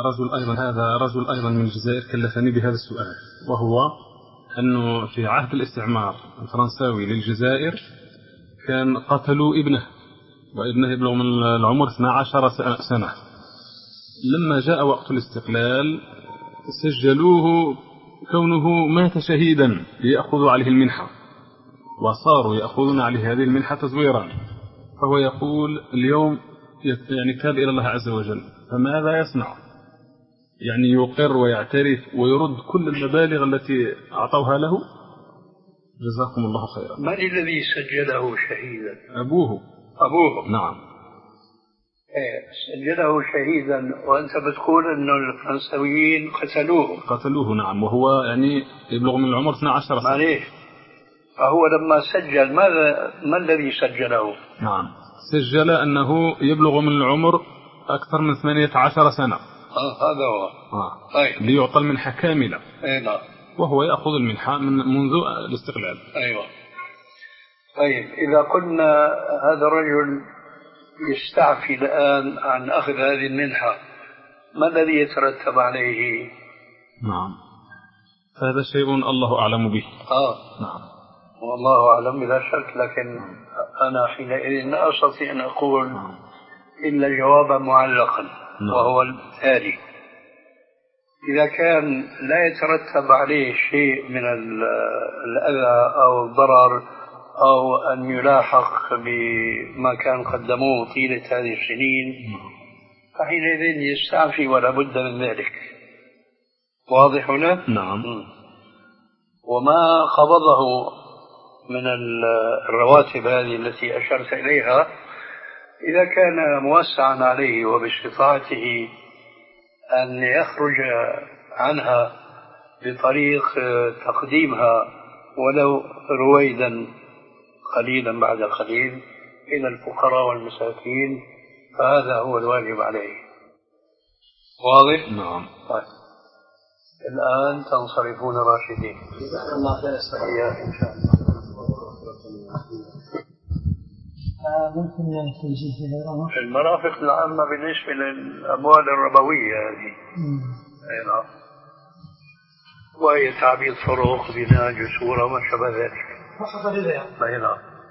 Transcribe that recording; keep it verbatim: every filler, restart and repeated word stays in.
رجل أيضا هذا رجل أيضا من الجزائر كلفني بهذا السؤال، وهو أنه في عهد الاستعمار الفرنساوي للجزائر كان قتلوا ابنه، وابنه يبلغ من العمر اثنا عشر سنة. لما جاء وقت الاستقلال سجلوه كونه مات شهيدا ليأخذوا عليه المنحة، وصاروا يأخذون عليه هذه المنحة تزويرا. فهو يقول اليوم يعني تاب إلى الله عز وجل، فماذا يصنع؟ يعني يقر ويعترف ويرد كل المبالغ التي أعطوها له؟ جزاكم الله خيرا. من الذي سجله شهيدا؟ أبوه. أبوه. نعم. إيه سجله شهيدا، وأنت بتقول أنه الفرنساويين قتلوه. قتلوه نعم، وهو يعني يبلغ من العمر اثنا عشر سنة. معليش، فهو لما سجل ماذا ما الذي سجله؟ نعم سجل أنه يبلغ من العمر أكثر من ثمانية عشر سنة. آه هذا هو. آه. طيب. ليعطى المنحة كاملة. أي نعم. وهو يأخذ المنحة من منذ الاستقلال. أيوة. طيب إذا قلنا هذا الرجل يستعفي الآن عن أخذ هذه المنحة، ما الذي يترتب عليه؟ نعم هذا شيء الله أعلم به. آه نعم والله أعلم بلا شك، لكن أنا حينئذ لا أستطيع أن أقول نعم. إلا جوابا معلقا. نعم. وهو التالي: إذا كان لا يترتب عليه شيء من الأذى أو الضرر أو أن يلاحق بما كان قدموه طيلة هذه السنين، فحينئذ يستعفي ولا بد من ذلك. واضح هنا؟ نعم. وما قبضه من الرواتب هذه التي أشرت إليها إذا كان موسعا عليه وباستطاعته أن يخرج عنها بطريق تقديمها ولو رويدا قليلا بعد قليل إلى الفقراء والمساكين، فهذا هو الواجب عليه. واضح؟ نعم. طيب. الآن تنصرفون راشدين. جزاك الله خير. إن شاء الله. ممكن توجيه غيره؟ المرافق العامة بالنسبة للأموال الربوية هذه. أي نعم. وهي تعبيد طرق بناء جسور وما شابه ذلك. فقط لذا. أي نعم.